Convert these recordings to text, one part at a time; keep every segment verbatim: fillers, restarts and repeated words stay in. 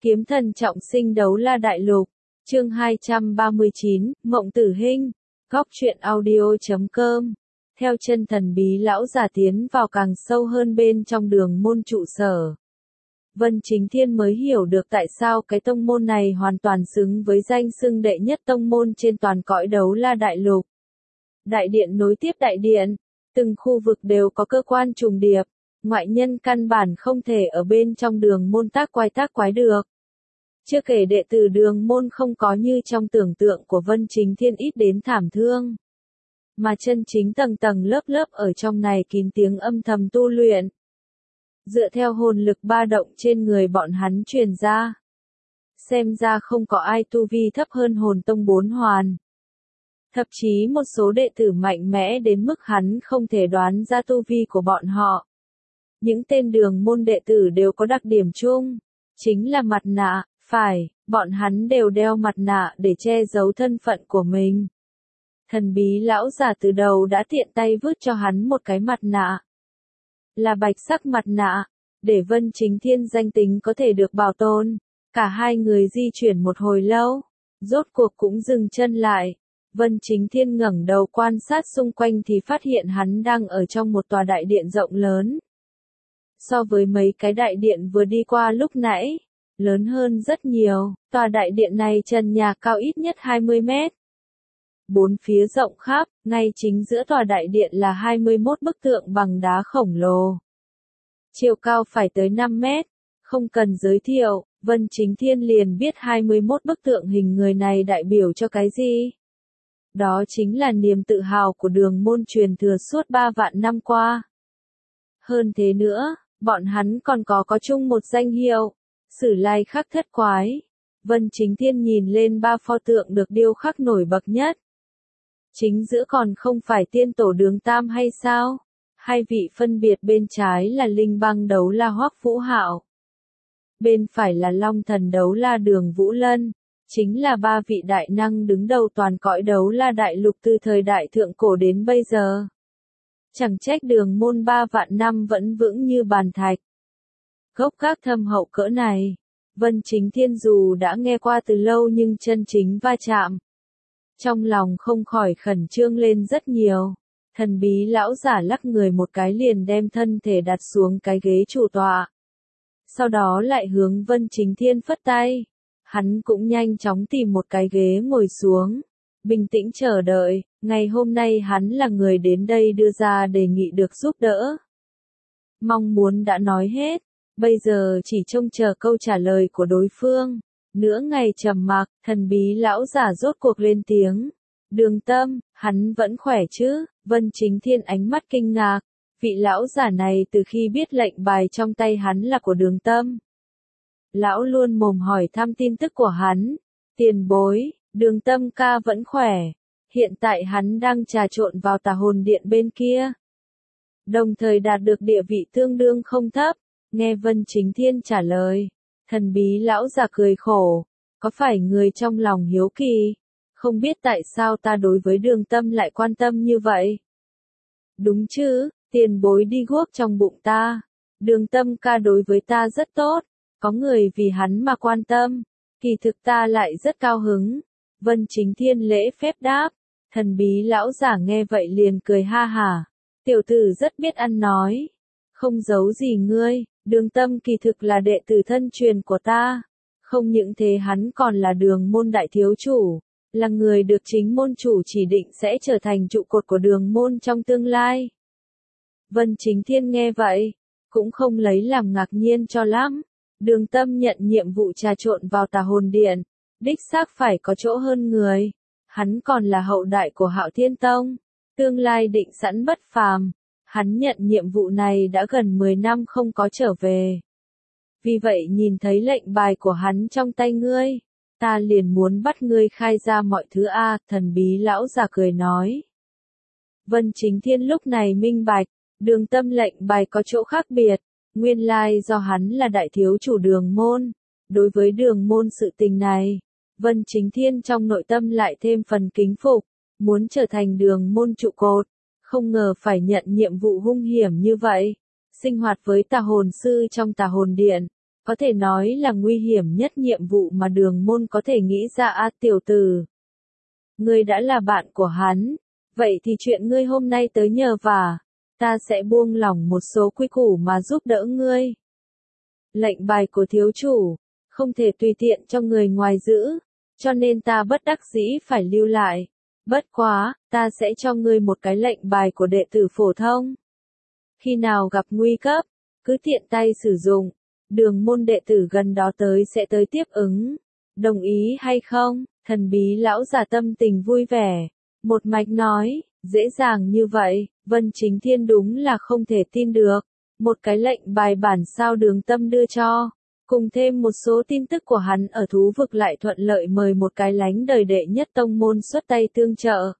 Kiếm thần trọng sinh đấu la đại lục, chương hai trăm ba mươi chín, Mộng Tử Hinh, góc truyện audio chấm com. Theo chân thần bí lão giả tiến vào càng sâu hơn bên trong đường môn trụ sở. Vân Chính Thiên mới hiểu được tại sao cái tông môn này hoàn toàn xứng với danh xưng đệ nhất tông môn trên toàn cõi đấu la đại lục. Đại điện nối tiếp đại điện, từng khu vực đều có cơ quan trùng điệp, ngoại nhân căn bản không thể ở bên trong đường môn tác quái tác quái được. Chưa kể đệ tử đường môn không có như trong tưởng tượng của Vân Chính Thiên ít đến thảm thương. Mà chân chính tầng tầng lớp lớp ở trong này kín tiếng âm thầm tu luyện. Dựa theo hồn lực ba động trên người bọn hắn truyền ra. Xem ra không có ai tu vi thấp hơn hồn tông bốn hoàn. Thậm chí một số đệ tử mạnh mẽ đến mức hắn không thể đoán ra tu vi của bọn họ. Những tên đường môn đệ tử đều có đặc điểm chung, chính là mặt nạ, phải, bọn hắn đều đeo mặt nạ để che giấu thân phận của mình. Thần bí lão giả từ đầu đã tiện tay vứt cho hắn một cái mặt nạ. Là bạch sắc mặt nạ, để Vân Chính Thiên danh tính có thể được bảo tồn. Cả hai người di chuyển một hồi lâu, rốt cuộc cũng dừng chân lại. Vân Chính Thiên ngẩng đầu quan sát xung quanh thì phát hiện hắn đang ở trong một tòa đại điện rộng lớn. So với mấy cái đại điện vừa đi qua lúc nãy, lớn hơn rất nhiều, tòa đại điện này trần nhà cao ít nhất hai mươi mét. Bốn phía rộng khắp, ngay chính giữa tòa đại điện là hai mươi mốt bức tượng bằng đá khổng lồ. Chiều cao phải tới năm mét, không cần giới thiệu, Vân Chính Thiên liền biết hai mươi mốt bức tượng hình người này đại biểu cho cái gì. Đó chính là niềm tự hào của đường môn truyền thừa suốt ba vạn năm qua. Hơn thế nữa, bọn hắn còn có có chung một danh hiệu, Sử Lai Khắc Thất Quái. Vân Chính Thiên nhìn lên ba pho tượng được điêu khắc nổi bật nhất. Chính giữa còn không phải tiên tổ Đường Tam hay sao? Hai vị phân biệt bên trái là Linh Băng đấu la Hoắc Vũ Hạo. Bên phải là Long Thần đấu la Đường Vũ Lân. Chính là ba vị đại năng đứng đầu toàn cõi đấu la đại lục từ thời đại thượng cổ đến bây giờ. Chẳng trách đường môn ba vạn năm vẫn vững như bàn thạch. Gốc gác thâm hậu cỡ này, Vân Chính Thiên dù đã nghe qua từ lâu nhưng chân chính va chạm. Trong lòng không khỏi khẩn trương lên rất nhiều. Thần bí lão giả lắc người một cái liền đem thân thể đặt xuống cái ghế chủ tọa. Sau đó lại hướng Vân Chính Thiên phất tay. Hắn cũng nhanh chóng tìm một cái ghế ngồi xuống. Bình tĩnh chờ đợi, ngày hôm nay hắn là người đến đây đưa ra đề nghị được giúp đỡ. Mong muốn đã nói hết, bây giờ chỉ trông chờ câu trả lời của đối phương. Nửa ngày trầm mặc, thần bí lão giả rốt cuộc lên tiếng. Đường Tâm, hắn vẫn khỏe chứ? Vân Chính Thiên ánh mắt kinh ngạc. Vị lão giả này từ khi biết lệnh bài trong tay hắn là của Đường Tâm. Lão luôn mồm hỏi thăm tin tức của hắn. Tiền bối, Đường Tâm ca vẫn khỏe. Hiện tại hắn đang trà trộn vào tà hồn điện bên kia. Đồng thời đạt được địa vị tương đương không thấp. Nghe Vân Chính Thiên trả lời. Thần bí lão già cười khổ. Có phải người trong lòng hiếu kỳ? Không biết tại sao ta đối với Đường Tâm lại quan tâm như vậy? Đúng chứ, tiền bối đi guốc trong bụng ta. Đường Tâm ca đối với ta rất tốt. Có người vì hắn mà quan tâm, kỳ thực ta lại rất cao hứng. Vân Chính Thiên lễ phép đáp, thần bí lão giả nghe vậy liền cười ha hả. Tiểu tử rất biết ăn nói, không giấu gì ngươi, Đường Tâm kỳ thực là đệ tử thân truyền của ta. Không những thế hắn còn là đường môn đại thiếu chủ, là người được chính môn chủ chỉ định sẽ trở thành trụ cột của đường môn trong tương lai. Vân Chính Thiên nghe vậy, cũng không lấy làm ngạc nhiên cho lắm. Đường Tâm nhận nhiệm vụ trà trộn vào tà hồn điện, đích xác phải có chỗ hơn người. Hắn còn là hậu đại của Hạo Thiên Tông, tương lai định sẵn bất phàm. Hắn nhận nhiệm vụ này đã gần mười năm không có trở về. Vì vậy nhìn thấy lệnh bài của hắn trong tay ngươi, ta liền muốn bắt ngươi khai ra mọi thứ a. Thần bí lão già cười nói. Vân Chính Thiên lúc này minh bạch, Đường Tâm lệnh bài có chỗ khác biệt. Nguyên lai do hắn là đại thiếu chủ đường môn. Đối với đường môn sự tình này, Vân Chính Thiên trong nội tâm lại thêm phần kính phục, muốn trở thành đường môn trụ cột. Không ngờ phải nhận nhiệm vụ hung hiểm như vậy. Sinh hoạt với tà hồn sư trong tà hồn điện, Có thể nói là nguy hiểm nhất nhiệm vụ mà Đường Môn có thể nghĩ ra. A tiểu tử, ngươi đã là bạn của hắn, vậy thì chuyện ngươi hôm nay tới nhờ vả, ta sẽ buông lỏng một số quy củ mà giúp đỡ ngươi. Lệnh bài của thiếu chủ, không thể tùy tiện cho người ngoài giữ, cho nên ta bất đắc dĩ phải lưu lại. Bất quá, ta sẽ cho ngươi một cái lệnh bài của đệ tử phổ thông. Khi nào gặp nguy cấp, cứ tiện tay sử dụng, Đường Môn đệ tử gần đó tới sẽ tới tiếp ứng. Đồng ý hay không? Thần bí lão giả tâm tình vui vẻ, một mạch nói, dễ dàng như vậy, Vân Chính Thiên đúng là không thể tin được. Một cái lệnh bài bản sao Đường Tâm đưa cho, cùng thêm một số tin tức của hắn ở thú vực lại thuận lợi mời một cái lánh đời đệ nhất tông môn xuất tay tương trợ.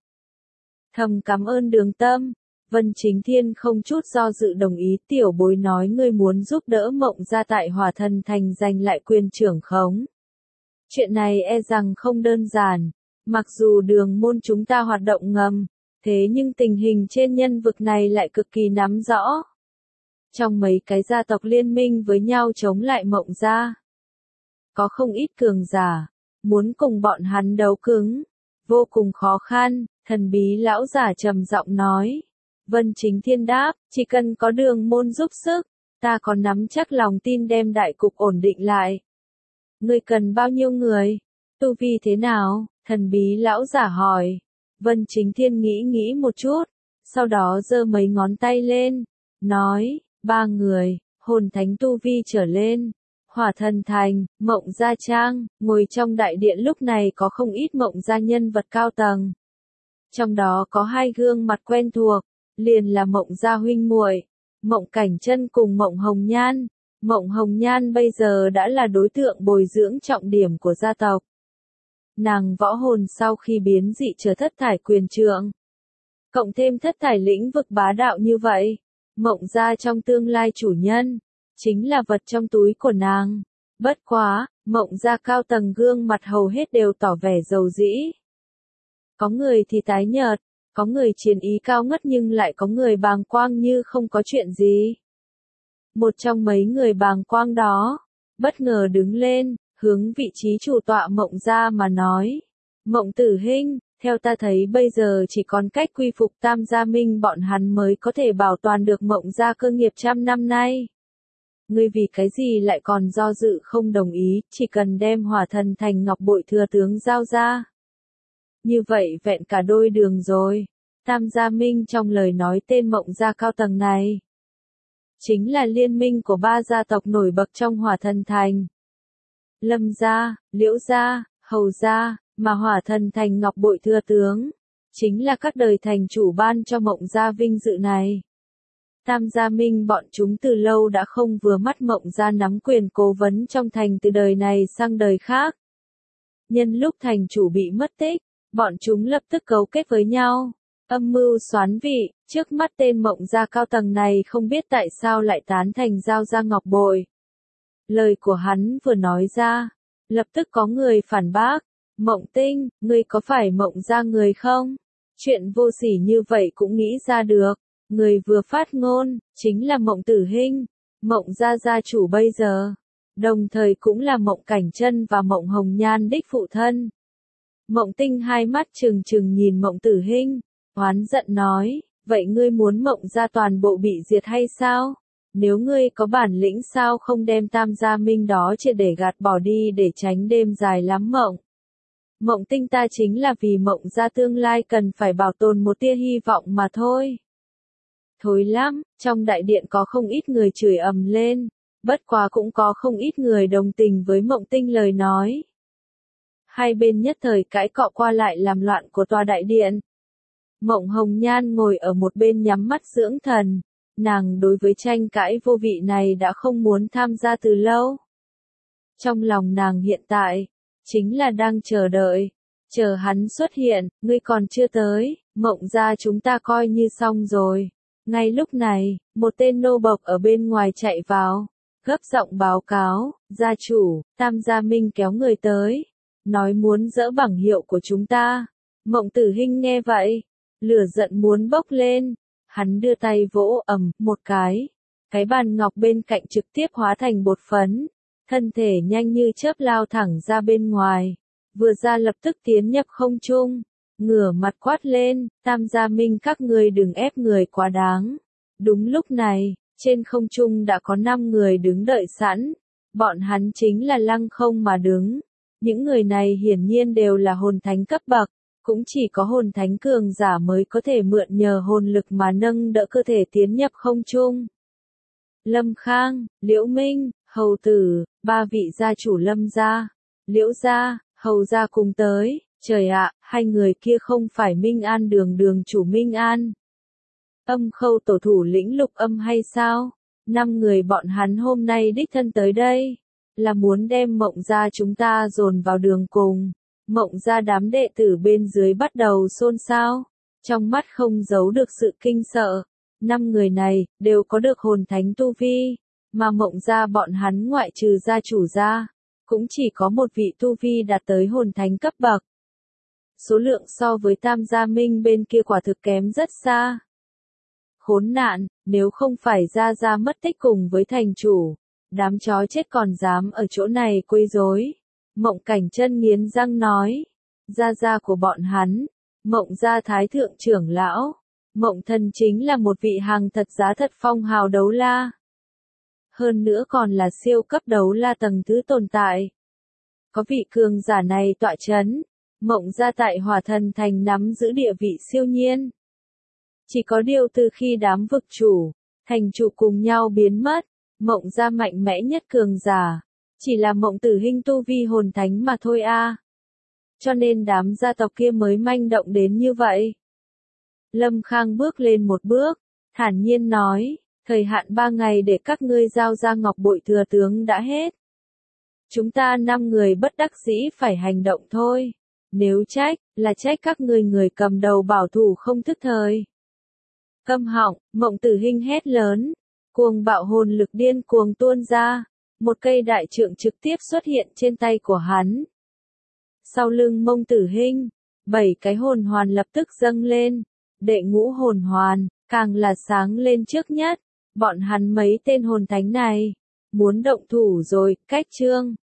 Thầm cảm ơn Đường Tâm, Vân Chính Thiên không chút do dự đồng ý. Tiểu bối nói ngươi muốn giúp đỡ Mộng Gia tại Hỏa Thần Thành giành lại quyền trưởng khống. Chuyện này e rằng không đơn giản, mặc dù Đường Môn chúng ta hoạt động ngầm, thế nhưng tình hình trên nhân vực này lại cực kỳ nắm rõ. Trong mấy cái gia tộc liên minh với nhau chống lại Mộng Gia, có không ít cường giả, muốn cùng bọn hắn đấu cứng, vô cùng khó khăn. Thần bí lão giả trầm giọng nói. Vân Chính Thiên đáp, chỉ cần có Đường Môn giúp sức, ta có nắm chắc lòng tin đem đại cục ổn định lại. Ngươi cần bao nhiêu người? Tu vi thế nào? Thần bí lão giả hỏi. Vân Chính Thiên nghĩ nghĩ một chút, sau đó giơ mấy ngón tay lên, nói, ba người, hồn thánh tu vi trở lên. Hỏa Thần Thành, Mộng Gia Trang, ngồi trong đại điện lúc này có không ít Mộng Gia nhân vật cao tầng. Trong đó có hai gương mặt quen thuộc, liền là Mộng Gia huynh muội, Mộng Cảnh Chân cùng Mộng Hồng Nhan. Mộng Hồng Nhan bây giờ đã là đối tượng bồi dưỡng trọng điểm của gia tộc. Nàng võ hồn sau khi biến dị trở thất thải quyền trượng. Cộng thêm thất thải lĩnh vực bá đạo như vậy, Mộng Gia trong tương lai chủ nhân, chính là vật trong túi của nàng. Bất quá, Mộng Gia cao tầng gương mặt hầu hết đều tỏ vẻ dầu dĩ. Có người thì tái nhợt, có người chiến ý cao ngất nhưng lại có người bàng quang như không có chuyện gì. Một trong mấy người bàng quang đó, bất ngờ đứng lên, hướng vị trí chủ tọa Mộng Gia mà nói. Mộng Tử Hinh, theo ta thấy bây giờ chỉ còn cách quy phục Tam Gia Minh bọn hắn mới có thể bảo toàn được Mộng Gia cơ nghiệp trăm năm nay. Ngươi vì cái gì lại còn do dự không đồng ý, chỉ cần đem Hỏa Thần Thành ngọc bội thừa tướng giao ra. Như vậy vẹn cả đôi đường rồi. Tam Gia Minh trong lời nói tên Mộng Gia cao tầng này, chính là liên minh của ba gia tộc nổi bật trong Hỏa Thần Thành. Lâm Gia, Liễu Gia, Hầu Gia, mà Hỏa Thần Thành ngọc bội thừa tướng, chính là các đời thành chủ ban cho Mộng Gia vinh dự này. Tam Gia Minh bọn chúng từ lâu đã không vừa mắt Mộng Gia nắm quyền cố vấn trong thành từ đời này sang đời khác. Nhân lúc thành chủ bị mất tích, bọn chúng lập tức cấu kết với nhau, âm mưu xoán vị. Trước mắt tên Mộng Gia cao tầng này không biết tại sao lại tán thành giao ra ngọc bội. Lời của hắn vừa nói ra, lập tức có người phản bác. Mộng Tinh, ngươi có phải Mộng Gia người không? Chuyện vô sỉ như vậy cũng nghĩ ra được. Người vừa phát ngôn, chính là Mộng Tử Hinh, Mộng Gia gia chủ bây giờ. Đồng thời cũng là Mộng Cảnh Chân và Mộng Hồng Nhan đích phụ thân. Mộng Tinh hai mắt trừng trừng nhìn Mộng Tử Hinh, oán giận nói, vậy ngươi muốn Mộng Gia toàn bộ bị diệt hay sao? Nếu ngươi có bản lĩnh sao không đem Tam Gia Minh đó triệt để gạt bỏ đi để tránh đêm dài lắm mộng. Mộng Tinh ta chính là vì Mộng Gia tương lai cần phải bảo tồn một tia hy vọng mà thôi. Thối lắm, trong đại điện có không ít người chửi ầm lên, bất quá cũng có không ít người đồng tình với Mộng Tinh lời nói. Hai bên nhất thời cãi cọ qua lại làm loạn của tòa đại điện. Mộng Hồng Nhan ngồi ở một bên nhắm mắt dưỡng thần, nàng đối với tranh cãi vô vị này đã không muốn tham gia từ lâu. Trong lòng nàng hiện tại, chính là đang chờ đợi, chờ hắn xuất hiện. Ngươi còn chưa tới, Mộng Gia chúng ta coi như xong rồi. Ngay lúc này, một tên nô bộc ở bên ngoài chạy vào, gấp giọng báo cáo, gia chủ, Tam Gia Minh kéo người tới, nói muốn dỡ bảng hiệu của chúng ta. Mộng Tử Hinh nghe vậy, lửa giận muốn bốc lên, hắn đưa tay vỗ ầm một cái, cái bàn ngọc bên cạnh trực tiếp hóa thành bột phấn, thân thể nhanh như chớp lao thẳng ra bên ngoài, vừa ra lập tức tiến nhập không trung, ngửa mặt quát lên, Tam Gia Minh các ngươi đừng ép người quá đáng. Đúng lúc này, trên không trung đã có năm người đứng đợi sẵn, bọn hắn chính là lăng không mà đứng. Những người này hiển nhiên đều là hồn thánh cấp bậc, cũng chỉ có hồn thánh cường giả mới có thể mượn nhờ hồn lực mà nâng đỡ cơ thể tiến nhập không trung. Lâm Khang, Liễu Minh, Hầu Tử, ba vị gia chủ Lâm gia, Liễu gia, Hầu gia cùng tới. Trời ạ, hai người kia không phải Minh An đường đường chủ Minh An. Âm Khâu tổ thủ lĩnh Lục Âm hay sao? Năm người bọn hắn hôm nay đích thân tới đây, là muốn đem Mộng gia chúng ta dồn vào đường cùng. Mộng gia đám đệ tử bên dưới bắt đầu xôn xao, trong mắt không giấu được sự kinh sợ. Năm người này, đều có được hồn thánh tu vi, mà Mộng gia bọn hắn ngoại trừ gia chủ gia, cũng chỉ có một vị tu vi đạt tới hồn thánh cấp bậc. Số lượng so với Tam Gia Minh bên kia quả thực kém rất xa. Khốn nạn, nếu không phải Gia Gia mất tích cùng với thành chủ, đám chó chết còn dám ở chỗ này quấy rối. Mộng Cảnh Chân nghiến răng nói, Gia Gia của bọn hắn, Mộng gia thái thượng trưởng lão, Mộng Thần chính là một vị hàng thật giá thật phong hào đấu la. Hơn nữa còn là siêu cấp đấu la tầng thứ tồn tại. Có vị cường giả này tọa chấn, Mộng gia tại Hỏa Thần Thành nắm giữ địa vị siêu nhiên. Chỉ có điều từ khi đám vực chủ, thành chủ cùng nhau biến mất, Mộng gia mạnh mẽ nhất cường giả, chỉ là Mộng Tử Hinh tu vi hồn thánh mà thôi a. À. Cho nên đám gia tộc kia mới manh động đến như vậy. Lâm Khang bước lên một bước, thản nhiên nói, thời hạn ba ngày để các ngươi giao ra ngọc bội thừa tướng đã hết. Chúng ta năm người bất đắc dĩ phải hành động thôi. Nếu trách, là trách các ngươi người cầm đầu bảo thủ không thức thời. Câm họng, Mộng Tử Hinh hét lớn, cuồng bạo hồn lực điên cuồng tuôn ra, một cây đại trượng trực tiếp xuất hiện trên tay của hắn. Sau lưng Mộng Tử Hinh, bảy cái hồn hoàn lập tức dâng lên, đệ ngũ hồn hoàn, càng là sáng lên trước nhất, bọn hắn mấy tên hồn thánh này, muốn động thủ rồi, cách chương.